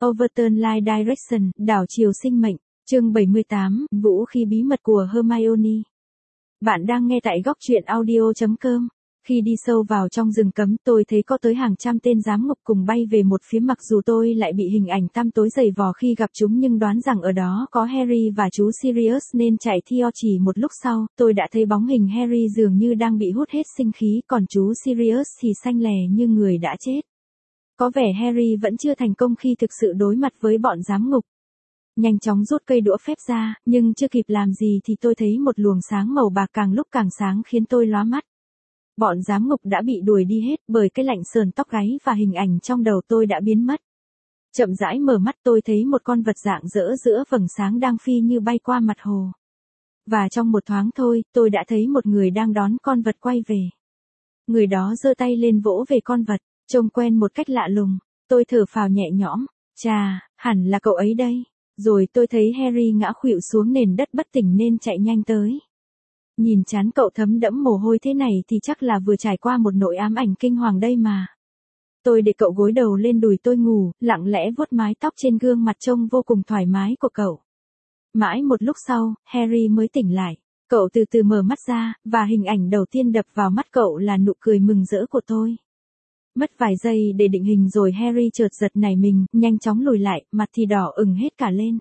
Overturn Life Direction, đảo chiều sinh mệnh, chương 78, vũ khí bí mật của Hermione. Bạn đang nghe tại góc truyện audio.com. Khi đi sâu vào trong rừng cấm, tôi thấy có tới hàng trăm tên giám ngục cùng bay về một phía, mặc dù tôi lại bị hình ảnh tăm tối dày vò khi gặp chúng, nhưng đoán rằng ở đó có Harry và chú Sirius nên chạy theo. Chỉ một lúc sau, tôi đã thấy bóng hình Harry dường như đang bị hút hết sinh khí, còn chú Sirius thì xanh lè như người đã chết. Có vẻ Harry vẫn chưa thành công khi thực sự đối mặt với bọn giám ngục. Nhanh chóng rút cây đũa phép ra, nhưng chưa kịp làm gì thì tôi thấy một luồng sáng màu bạc càng lúc càng sáng khiến tôi lóa mắt. Bọn giám ngục đã bị đuổi đi hết bởi cái lạnh sờn tóc gáy và hình ảnh trong đầu tôi đã biến mất. Chậm rãi mở mắt, tôi thấy một con vật rạng rỡ giữa vầng sáng đang phi như bay qua mặt hồ. Và trong một thoáng thôi, tôi đã thấy một người đang đón con vật quay về. Người đó giơ tay lên vỗ về con vật, trông quen một cách lạ lùng. Tôi thở phào nhẹ nhõm, chà, hẳn là cậu ấy đây. Rồi tôi thấy Harry ngã khuỵu xuống nền đất bất tỉnh nên chạy nhanh tới. Nhìn trán cậu thấm đẫm mồ hôi thế này thì chắc là vừa trải qua một nỗi ám ảnh kinh hoàng đây mà. Tôi để cậu gối đầu lên đùi tôi ngủ, lặng lẽ vuốt mái tóc trên gương mặt trông vô cùng thoải mái của cậu. Mãi một lúc sau, Harry mới tỉnh lại. Cậu từ từ mở mắt ra, và hình ảnh đầu tiên đập vào mắt cậu là nụ cười mừng rỡ của tôi. Mất vài giây để định hình rồi Harry chợt giật nảy mình, nhanh chóng lùi lại, mặt thì đỏ ửng hết cả lên.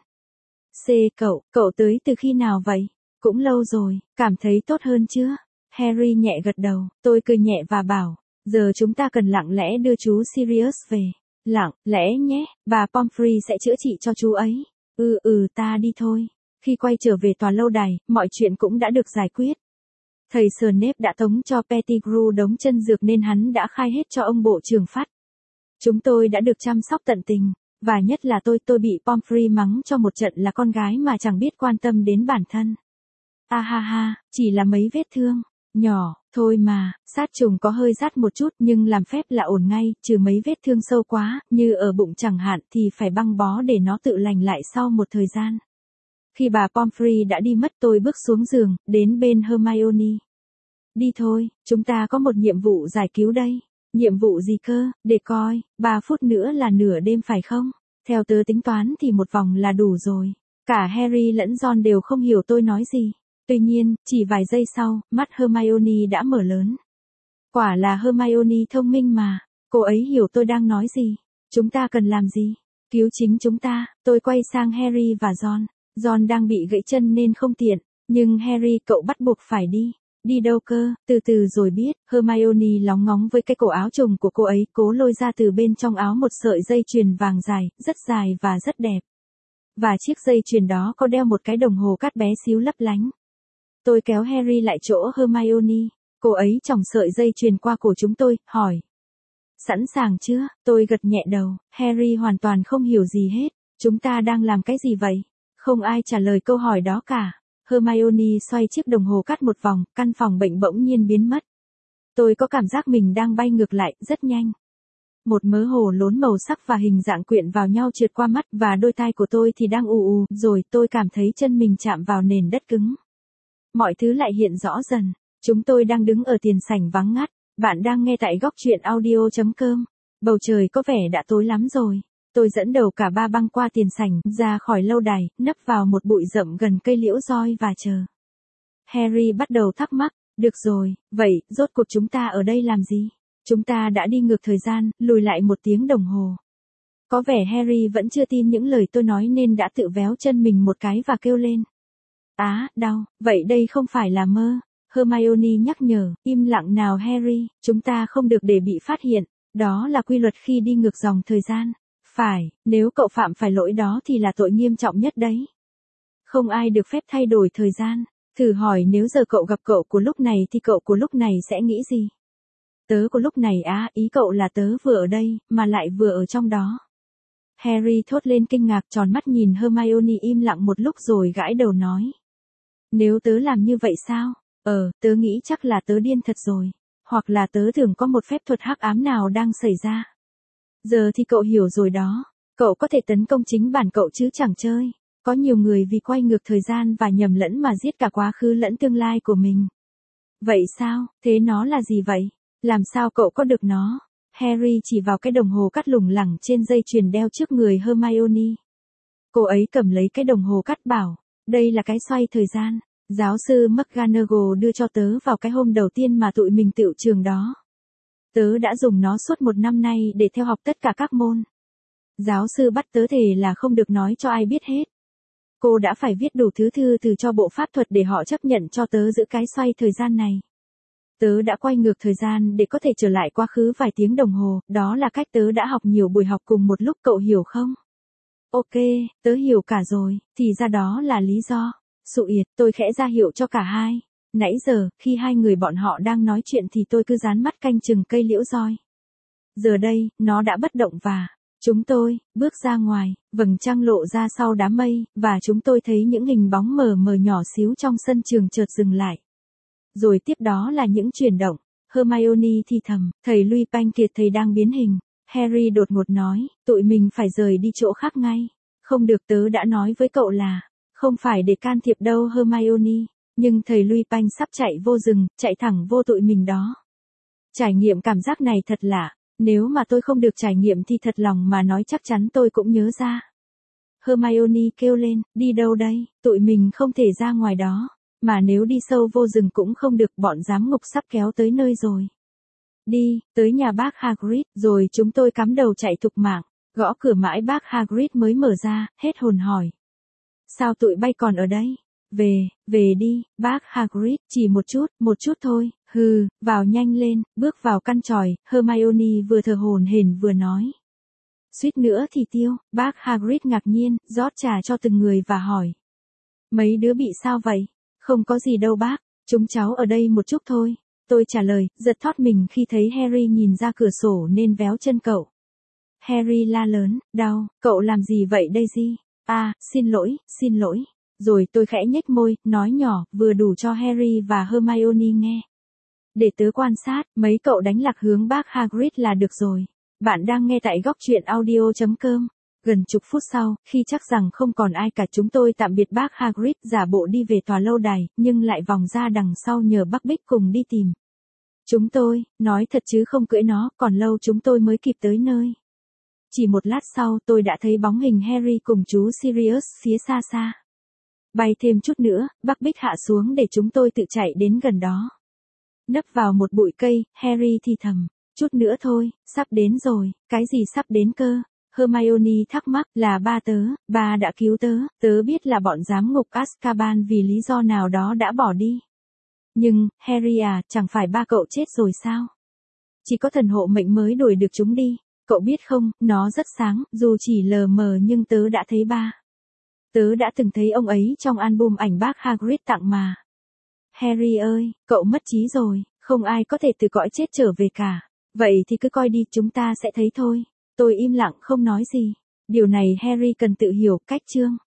Cậu tới từ khi nào vậy? Cũng lâu rồi, cảm thấy tốt hơn chưa? Harry nhẹ gật đầu, tôi cười nhẹ và bảo, giờ chúng ta cần lặng lẽ đưa chú Sirius về. Lặng lẽ nhé, bà Pomfrey sẽ chữa trị cho chú ấy. Ta đi thôi. Khi quay trở về tòa lâu đài, mọi chuyện cũng đã được giải quyết. Thầy Snape đã tống cho Pettigrew đống chân dược nên hắn đã khai hết cho ông bộ trưởng Phát. Chúng tôi đã được chăm sóc tận tình, và nhất là tôi bị Pomfrey mắng cho một trận là con gái mà chẳng biết quan tâm đến bản thân. Chỉ là mấy vết thương nhỏ thôi mà, sát trùng có hơi rát một chút nhưng làm phép là ổn ngay, trừ mấy vết thương sâu quá, như ở bụng chẳng hạn thì phải băng bó để nó tự lành lại sau một thời gian. Khi bà Pomfrey đã đi mất, tôi bước xuống giường, đến bên Hermione. Đi thôi, chúng ta có một nhiệm vụ giải cứu đây. Nhiệm vụ gì cơ, để coi, 3 phút nữa là nửa đêm phải không? Theo tớ tính toán thì một vòng là đủ rồi. Cả Harry lẫn Ron đều không hiểu tôi nói gì. Tuy nhiên, chỉ vài giây sau, mắt Hermione đã mở lớn. Quả là Hermione thông minh mà, cô ấy hiểu tôi đang nói gì. Chúng ta cần làm gì? Cứu chính chúng ta. Tôi quay sang Harry và Ron. Ron đang bị gãy chân nên không tiện, nhưng Harry, cậu bắt buộc phải đi. Đi đâu cơ? Từ từ rồi biết. Hermione lóng ngóng với cái cổ áo trùng của cô ấy, cố lôi ra từ bên trong áo một sợi dây chuyền vàng dài và rất đẹp. Và chiếc dây chuyền đó có đeo một cái đồng hồ cát bé xíu lấp lánh. Tôi kéo Harry lại chỗ Hermione. Cô ấy chòng sợi dây chuyền qua cổ chúng tôi, hỏi. Sẵn sàng chưa? Tôi gật nhẹ đầu. Harry hoàn toàn không hiểu gì hết. Chúng ta đang làm cái gì vậy? Không ai trả lời câu hỏi đó cả. Hermione xoay chiếc đồng hồ cát một vòng, căn phòng bệnh bỗng nhiên biến mất. Tôi có cảm giác mình đang bay ngược lại, rất nhanh. Một mớ hồ lốn màu sắc và hình dạng quyện vào nhau trượt qua mắt, và đôi tai của tôi thì đang ù, rồi tôi cảm thấy chân mình chạm vào nền đất cứng. Mọi thứ lại hiện rõ dần. Chúng tôi đang đứng ở tiền sảnh vắng ngắt. Bạn đang nghe tại góc truyện audio.com. Bầu trời có vẻ đã tối lắm rồi. Tôi dẫn đầu cả ba băng qua tiền sảnh, ra khỏi lâu đài, nấp vào một bụi rậm gần cây liễu roi và chờ. Harry bắt đầu thắc mắc, được rồi, vậy, rốt cuộc chúng ta ở đây làm gì? Chúng ta đã đi ngược thời gian, lùi lại 1 tiếng đồng hồ. Có vẻ Harry vẫn chưa tin những lời tôi nói nên đã tự véo chân mình một cái và kêu lên. Đau, vậy đây không phải là mơ. Hermione nhắc nhở, im lặng nào Harry, chúng ta không được để bị phát hiện, đó là quy luật khi đi ngược dòng thời gian. Phải, nếu cậu phạm phải lỗi đó thì là tội nghiêm trọng nhất đấy. Không ai được phép thay đổi thời gian. Thử hỏi nếu giờ cậu gặp cậu của lúc này thì cậu của lúc này sẽ nghĩ gì? Tớ của lúc này ý cậu là tớ vừa ở đây, mà lại vừa ở trong đó. Harry thốt lên kinh ngạc, tròn mắt nhìn Hermione im lặng một lúc rồi gãi đầu nói. Nếu tớ làm như vậy sao? Tớ nghĩ chắc là tớ điên thật rồi. Hoặc là tớ tưởng có một phép thuật hắc ám nào đang xảy ra. Giờ thì cậu hiểu rồi đó. Cậu có thể tấn công chính bản cậu chứ chẳng chơi. Có nhiều người vì quay ngược thời gian và nhầm lẫn mà giết cả quá khứ lẫn tương lai của mình. Vậy sao? Thế nó là gì vậy? Làm sao cậu có được nó? Harry chỉ vào cái đồng hồ cắt lủng lẳng trên dây chuyền đeo trước người Hermione. Cô ấy cầm lấy cái đồng hồ cắt bảo, đây là cái xoay thời gian. Giáo sư McGonagall đưa cho tớ vào cái hôm đầu tiên mà tụi mình tựu trường đó. Tớ đã dùng nó suốt 1 năm nay để theo học tất cả các môn. Giáo sư bắt tớ thề là không được nói cho ai biết hết. Cô đã phải viết đủ thứ thư từ cho bộ pháp thuật để họ chấp nhận cho tớ giữ cái xoay thời gian này. Tớ đã quay ngược thời gian để có thể trở lại quá khứ vài tiếng đồng hồ, đó là cách tớ đã học nhiều buổi học cùng một lúc, cậu hiểu không? Ok, tớ hiểu cả rồi, thì ra đó là lý do. Sụ yệt, tôi khẽ ra hiệu cho cả hai. Nãy giờ, khi hai người bọn họ đang nói chuyện thì tôi cứ dán mắt canh chừng cây liễu roi. Giờ đây, nó đã bất động và chúng tôi bước ra ngoài, vầng trăng lộ ra sau đám mây, và chúng tôi thấy những hình bóng mờ mờ nhỏ xíu trong sân trường chợt dừng lại. Rồi tiếp đó là những chuyển động. Hermione thì thầm, thầy Lupin kiệt thầy đang biến hình. Harry đột ngột nói, tụi mình phải rời đi chỗ khác ngay. Không được, tớ đã nói với cậu là, không phải để can thiệp đâu Hermione, nhưng thầy Lupin sắp chạy vô rừng, chạy thẳng vô tụi mình đó. Trải nghiệm cảm giác này thật lạ, nếu mà tôi không được trải nghiệm thì thật lòng mà nói chắc chắn tôi cũng nhớ ra. Hermione kêu lên, đi đâu đây, tụi mình không thể ra ngoài đó, mà nếu đi sâu vô rừng cũng không được, bọn giám ngục sắp kéo tới nơi rồi. Đi, tới nhà bác Hagrid, rồi chúng tôi cắm đầu chạy thục mạng, gõ cửa mãi bác Hagrid mới mở ra, hết hồn hỏi. Sao tụi bay còn ở đây? Về đi, bác Hagrid, chỉ một chút thôi, vào nhanh lên, bước vào căn tròi, Hermione vừa thở hổn hển vừa nói. Suýt nữa thì tiêu, bác Hagrid ngạc nhiên, rót trà cho từng người và hỏi. Mấy đứa bị sao vậy? Không có gì đâu bác, chúng cháu ở đây một chút thôi. Tôi trả lời, giật thót mình khi thấy Harry nhìn ra cửa sổ nên véo chân cậu. Harry la lớn, đau, cậu làm gì vậy Daisy? À, xin lỗi. Rồi tôi khẽ nhếch môi, nói nhỏ, vừa đủ cho Harry và Hermione nghe. Để tớ quan sát, mấy cậu đánh lạc hướng bác Hagrid là được rồi. Bạn đang nghe tại góc truyện audio.com. Gần chục phút sau, khi chắc rằng không còn ai cả, chúng tôi tạm biệt bác Hagrid, giả bộ đi về tòa lâu đài, nhưng lại vòng ra đằng sau nhờ bác Bích cùng đi tìm. Chúng tôi, nói thật chứ không cưỡi nó, còn lâu chúng tôi mới kịp tới nơi. Chỉ một lát sau, tôi đã thấy bóng hình Harry cùng chú Sirius phía xa xa. Bay thêm chút nữa, bác Bích hạ xuống để chúng tôi tự chạy đến gần đó. Nấp vào một bụi cây, Harry thì thầm, chút nữa thôi, sắp đến rồi, cái gì sắp đến cơ? Hermione thắc mắc, là ba đã cứu tớ biết là bọn giám ngục Azkaban vì lý do nào đó đã bỏ đi. Nhưng, Harry à, chẳng phải ba cậu chết rồi sao? Chỉ có thần hộ mệnh mới đuổi được chúng đi, cậu biết không, nó rất sáng, dù chỉ lờ mờ nhưng tớ đã thấy ba. Tớ đã từng thấy ông ấy trong album ảnh bác Hagrid tặng mà. Harry ơi, cậu mất trí rồi, không ai có thể từ cõi chết trở về cả. Vậy thì cứ coi đi, chúng ta sẽ thấy thôi. Tôi im lặng không nói gì. Điều này Harry cần tự hiểu, cách chương.